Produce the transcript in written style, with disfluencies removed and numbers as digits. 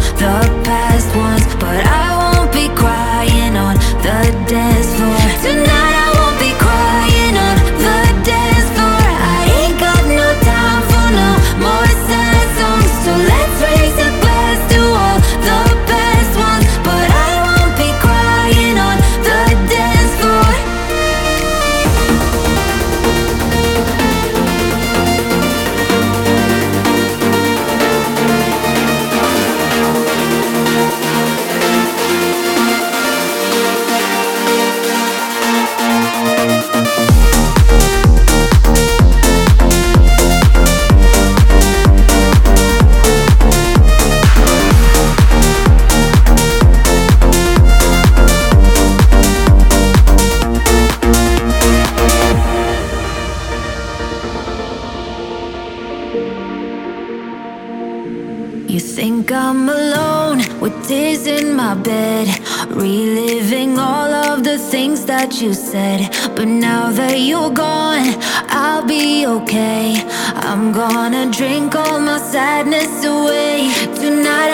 the past ones, but I won't be crying on the dance floor. Tonight I won't be crying on the dance floor. I ain't got no time for no more sad songs, so let's raise a glass to all the best ones, but I won't be crying on the dance floor. You think I'm alone with tears in my bed, reliving all of the things that you said. But now that you're gone, I'll be okay. I'm gonna drink all my sadness away. Tonight